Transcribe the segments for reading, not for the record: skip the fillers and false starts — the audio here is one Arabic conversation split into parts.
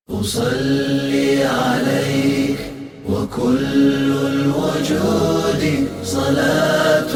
أصلي عليك وكل الوجود صلاة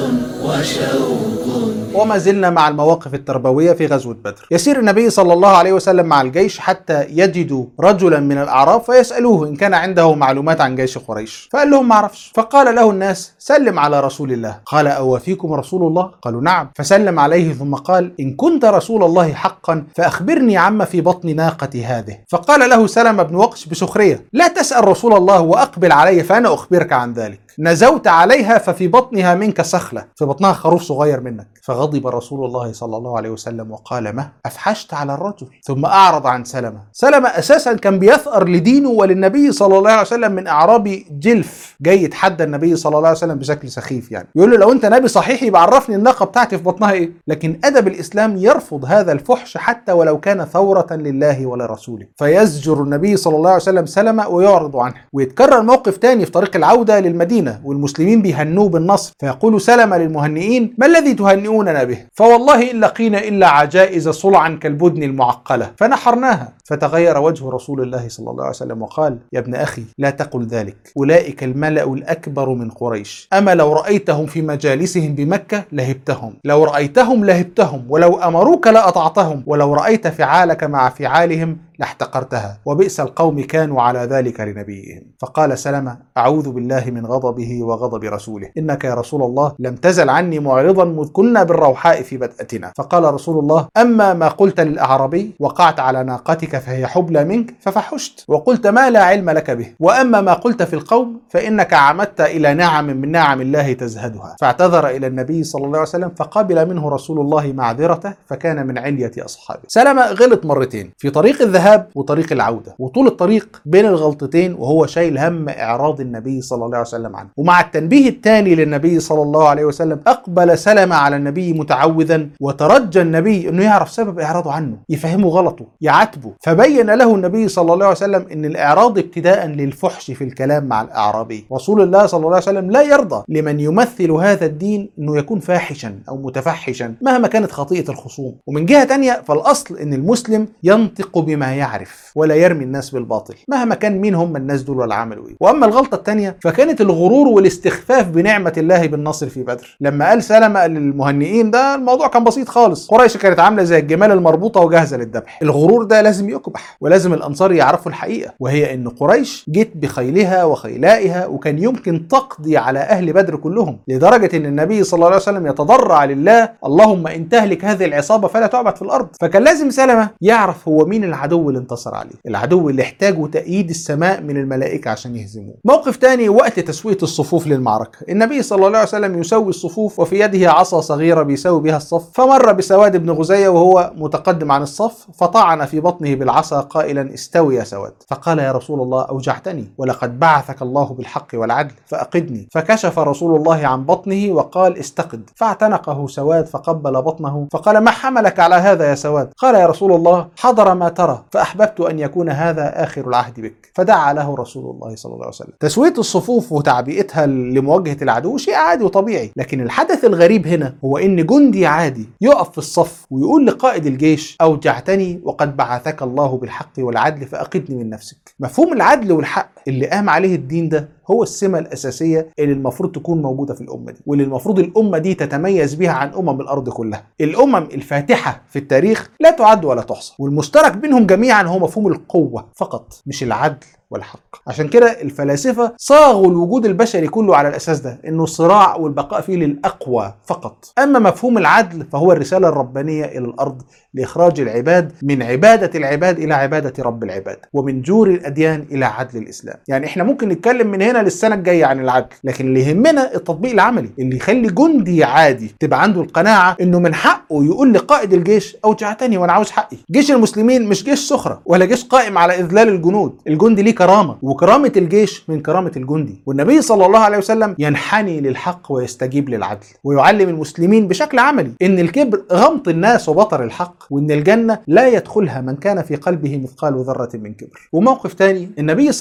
وشوق. وما زلنا مع المواقف التربوية في غزوة بدر. يسير النبي صلى الله عليه وسلم مع الجيش حتى يجدوا رجلا من الأعراب فيسألوه إن كان عنده معلومات عن جيش قريش، فقال لهم ما أعرفش. فقال له الناس سلم على رسول الله. قال أو فيكم رسول الله؟ قالوا نعم. فسلم عليه ثم قال إن كنت رسول الله حقا فأخبرني عما في بطن ناقة هذه. فقال له سلمة بن وقش بسخرية لا تسأل رسول الله وأقبل علي فأنا أخبرك عن ذلك. نزوت عليها ففي بطنها منك سخلة، في بطنها خروف صغير منك. فغضب رسول الله صلى الله عليه وسلم وقال ما أفحشت على الرجل، ثم أعرض عن سلمة. سلمة أساسا كان بيثأر لدينه وللنبي صلى الله عليه وسلم من أعرابي جلف جاي يتحدى النبي صلى الله عليه وسلم بشكل سخيف، يعني يقول له لو أنت نبي صحيح يبقى عرفني الناقة بتاعتي في بطنها إيه. لكن أدب الإسلام يرفض هذا الفحش حتى ولو كان ثورة لله ولرسوله، فيزجر النبي صلى الله عليه وسلم سلمة ويعرض عنه. ويتكرر موقف تاني في طريق العودة للمدينة والمسلمين بيهنوه بالنصر، فيقول سلمة للمهنئين ما الذي تهنئوننا به؟ فوالله إن لقينا إلا عجائز صلعا كالبدن المعقلة فنحرناها. فتغير وجه رسول الله صلى الله عليه وسلم وقال يا ابن أخي لا تقل ذلك، أولئك الملأ الأكبر من قريش، أما لو رأيتهم في مجالسهم بمكة لهبتهم، لو رأيتهم لهبتهم، ولو أمروك لأطعتهم، ولو رأيت فعالك مع فعالهم لاحتقرتها، وبئس القوم كانوا على ذلك لنبيهم. فقال سلمة أعوذ بالله من غضبه وغضب رسوله، إنك يا رسول الله لم تزل عني معرضا مذ كنا بالروحاء في بدأتنا. فقال رسول الله أما ما قلت للأعرابي وقعت على ناقتك فهي حبلى منك ففحشت وقلت ما لا علم لك به، وأما ما قلت في القوم فإنك عمدت إلى نعم من نعم الله تزهدها. فاعتذر إلى النبي صلى الله عليه وسلم فقبل منه رسول الله معذرته فكان من علية أصحابه. سلمة غلط مرتين في طريق الذهاب وطريق العودة، وطول الطريق بين الغلطتين وهو شايل هم إعراض النبي صلى الله عليه وسلم عنه. ومع التنبيه الثاني للنبي صلى الله عليه وسلم أقبل سلمة على النبي متعوذا، وترجى النبي أنه يعرف سبب إعراضه عنه، يفهمه غلطه، يعاتبه. فبين له النبي صلى الله عليه وسلم أن الإعراض ابتداء للفحش في الكلام مع الأعرابي. رسول الله صلى الله عليه وسلم لا يرضى لمن يمثل هذا الدين أنه يكون فاحشا أو متفحشا مهما كانت خطيئة الخصوم. ومن جهة تانية فالأصل أن المسلم ينطق بما يعرف ولا يرمي الناس بالباطل مهما كان مين هم الناس دول ولا عملوا ايه. واما الغلطه الثانيه فكانت الغرور والاستخفاف بنعمه الله بالنصر في بدر. لما قال سلمة للمهنئين ده الموضوع كان بسيط خالص، قريش كانت عامله زي الجمال المربوطه وجاهزه للذبح. الغرور ده لازم يكبح، ولازم الانصار يعرفوا الحقيقه، وهي ان قريش جت بخيلها وخيلائها وكان يمكن تقضي على اهل بدر كلهم، لدرجه ان النبي صلى الله عليه وسلم يتضرع لله اللهم ان تهلك هذه العصابه فلا تعبد في الارض. فكان لازم سلمة يعرف هو مين العدو اللي انتصر عليه، العدو اللي احتاجوا تأييد السماء من الملائكة عشان يهزموه. موقف تاني وقت تسوية الصفوف للمعركة، النبي صلى الله عليه وسلم يسوي الصفوف وفي يده عصا صغيرة بيسوي بها الصف، فمر بسواد بن غزية وهو متقدم عن الصف فطعن في بطنه بالعصا قائلا استوي يا سواد. فقال يا رسول الله أوجعتني ولقد بعثك الله بالحق والعدل فأقدني. فكشف رسول الله عن بطنه وقال استقد، فاعتنقه سواد فقبل بطنه فقال ما حملك على هذا يا سواد؟ قال يا رسول الله حضر ما ترى فأحببت أن يكون هذا آخر العهد بك. فدعا له رسول الله صلى الله عليه وسلم. تسوية الصفوف وتعبئتها لمواجهة العدو شيء عادي وطبيعي، لكن الحدث الغريب هنا هو إن جندي عادي يقف في الصف ويقول لقائد الجيش أوجعتني وقد بعثك الله بالحق والعدل فأقدني من نفسك. مفهوم العدل والحق اللي قام عليه الدين ده هو السمة الأساسية اللي المفروض تكون موجودة في الأمة دي، واللي المفروض الأمة دي تتميز بها عن الأرض كلها. الأمم الفاتحة في التاريخ لا تعد ولا تحصى، والمشترك بينهم جميعا هو مفهوم القوة فقط مش العدل والحق. عشان كده الفلاسفة صاغوا الوجود البشري كله على الأساس ده، إنه الصراع والبقاء فيه للأقوى فقط. أما مفهوم العدل فهو الرسالة الربانية إلى الأرض لإخراج العباد من عبادة العباد إلى عبادة رب العباد، ومن جور الأديان إلى عدل الإسلام. يعني إحنا ممكن نتكلم من هنا للسنة الجاية عن العدل، لكن اللي يهمنا التطبيق العملي اللي يخلي جندي عادي تبقى عنده القناعة إنه من حقه يقول لقائد الجيش أوجعتني وأنا عاوز حقي. جيش المسلمين مش جيش سخرة ولا جيش قائم على إذلال الجنود، الجندي ليه كرامة، وكرامة الجيش من كرامة الجندي. والنبي صلى الله عليه وسلم ينحني للحق ويستجيب للعدل، ويعلم المسلمين بشكل عملي إن الكبر غمط الناس وبطر الحق، وإن الجنة لا يدخلها من كان في قلبه مثقال ذرة من كبر. وموقف تاني النبي صلى الله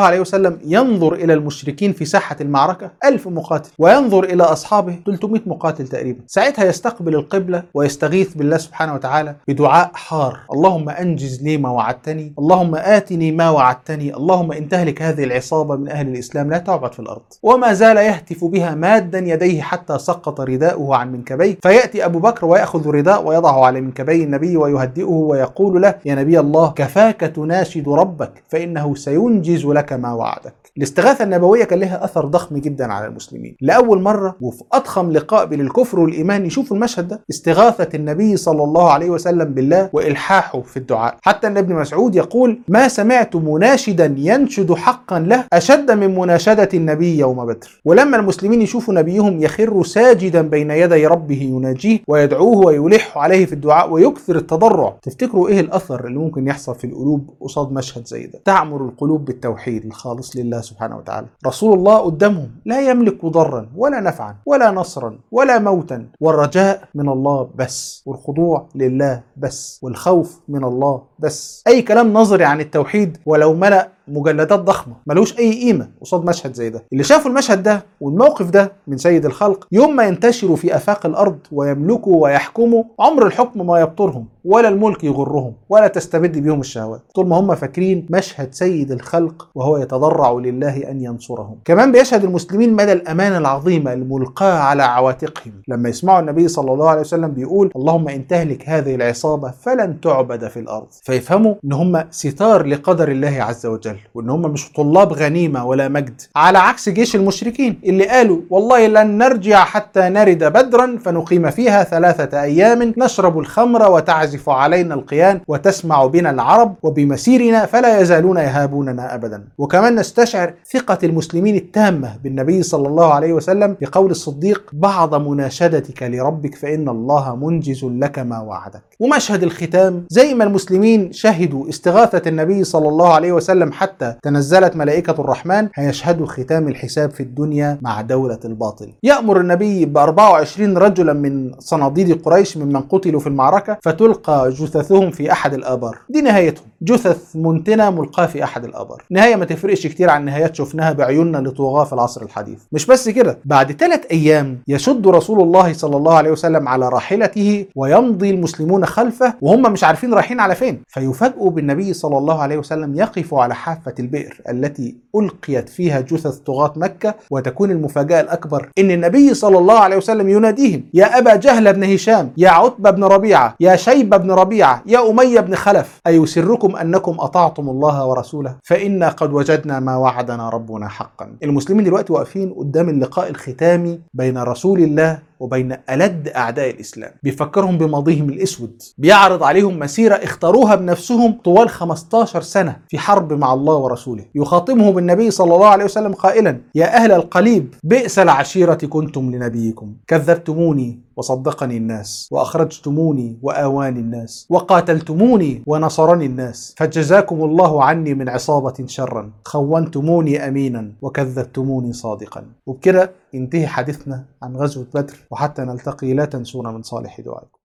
عليه وسلم ينظر إلى المشركين في ساحة المعركة 1000 مقاتل، وينظر إلى أصحابه 300 مقاتل تقريبا. ساعتها يستقبل القبلة ويستغيث بالله سبحانه وتعالى بدعاء حار: اللهم أنجز لي ما وعدتني، اللهم آتني ما وعدتني، اللهم إن تهلك هذه العصابة من أهل الإسلام لا تعبد في الأرض. وما زال يهتف بها مادا يديه حتى سقط رداؤه عن منكبيه، فيأتي أبو بكر ويأخذ رداء ويضعه على منكبي النبي ويهدئه ويقول له: يا نبي الله، كفاك تناشد ربك فإنه سينجز لك ما وعدك. الاستغاثة النبوية كان لها أثر ضخم جدا على المسلمين. لأول مرة وفي أضخم لقاء بين الكفر والإيمان يشوفوا المشهد ده، استغاثة النبي صلى الله عليه وسلم بالله وإلحاحه في الدعاء. حتى أن ابن مسعود يقول: ما سمعت مناشدا ينشد حقا له أشد من مناشدة النبي يوم بدر. ولما المسلمين يشوفوا نبيهم يخر ساجدا بين يدي ربه يناجيه ويدعوه ويلح عليه في الدعاء ويكثر التضرع، تفتكروا إيه الأثر اللي ممكن يحصل في القلوب قصاد مشهد زي ده؟ تعمر القلوب بالتوحيد الخالص لله سبحانه وتعالى. رسول الله قدامهم لا يملك ضرا ولا نفعا ولا نصرا ولا موتا، والرجاء من الله بس، والخضوع لله بس، والخوف من الله بس. أي كلام نظري عن التوحيد ولو ملأ مجلدات ضخمة ملوش أي قيمة قصاد مشهد زي ده. اللي شافوا المشهد ده والموقف ده من سيد الخلق يوم ما ينتشروا في آفاق الأرض ويملكوا ويحكموا، عمر الحكم ما يبطرهم ولا الملك يغرهم ولا تستبد بهم الشهوات، طول ما هم فاكرين مشهد سيد الخلق وهو يتضرع لله أن ينصرهم. كمان بيشهد المسلمين مدى الأمانة العظيمة الملقاة على عواتقهم لما يسمعوا النبي صلى الله عليه وسلم بيقول: اللهم إن تهلك هذه العصابة فلن تعبد في الأرض، فيفهموا إن هم ستار لقدر الله عز وجل، وإن هم مش طلاب غنيمة ولا مجد، على عكس جيش المشركين اللي قالوا: والله لن نرجع حتى نرد بدرا فنقيم فيها 3 أيام نشرب الخمر وتعزف علينا القيان وتسمع بنا العرب وبمسيرنا فلا يزالون يهابوننا أبدا. وكمان نستشعر ثقة المسلمين التامة بالنبي صلى الله عليه وسلم بقول الصديق: بعض مناشدتك لربك فإن الله منجز لك ما وعدك. ومشهد الختام زي ما المسلمين شهدوا استغاثة النبي صلى الله عليه وسلم حتى تنزلت ملائكة الرحمن، هيشهدوا ختام الحساب في الدنيا مع دولة الباطل. يأمر النبي ب24 رجلا من صناديد قريش ممن قتلوا في المعركة فتلقى جثثهم في أحد الآبار. دي نهايتهم، جثث منتنة ملقاة في أحد الآبار. نهاية ما تفرقش كتير عن نهايات شفناها بعيوننا لطغاة في العصر الحديث. مش بس كده، بعد 3 أيام يشد رسول الله صلى الله عليه وسلم على راحلته ويمضي المسلمون خلفه وهم مش عارفين رايحين على فين، فيفاجئوا بالنبي صلى الله عليه وسلم يقف على حافة البئر التي ألقيت فيها جثث طغاة مكة. وتكون المفاجأة الأكبر إن النبي صلى الله عليه وسلم يناديهم: يا أبا جهل بن هشام، يا عتبة بن ربيعة، يا شيبة بن ربيعة، يا أمية بن خلف، أيسركم أنكم أطعتم الله ورسوله فإنا قد وجدنا ما وعدنا ربنا حقا. المسلمين دلوقتي واقفين قدام اللقاء الختامي بين رسول الله وبين ألد أعداء الإسلام، بيفكرهم بماضيهم الأسود، بيعرض عليهم مسيرة اختاروها بنفسهم طوال 15 سنة في حرب مع الله ورسوله. يخاطبهم بالنبي صلى الله عليه وسلم قائلا: يا أهل القليب، بئس العشيرة كنتم لنبيكم، كذبتموني وصدقني الناس، وأخرجتموني وآواني الناس، وقاتلتموني ونصرني الناس، فجزاكم الله عني من عصابة شرا، خونتموني أمينا وكذبتموني صادقا. وبكده ينتهي حديثنا عن غزوة بدر، وحتى نلتقي لا تنسونا من صالح دعائكم.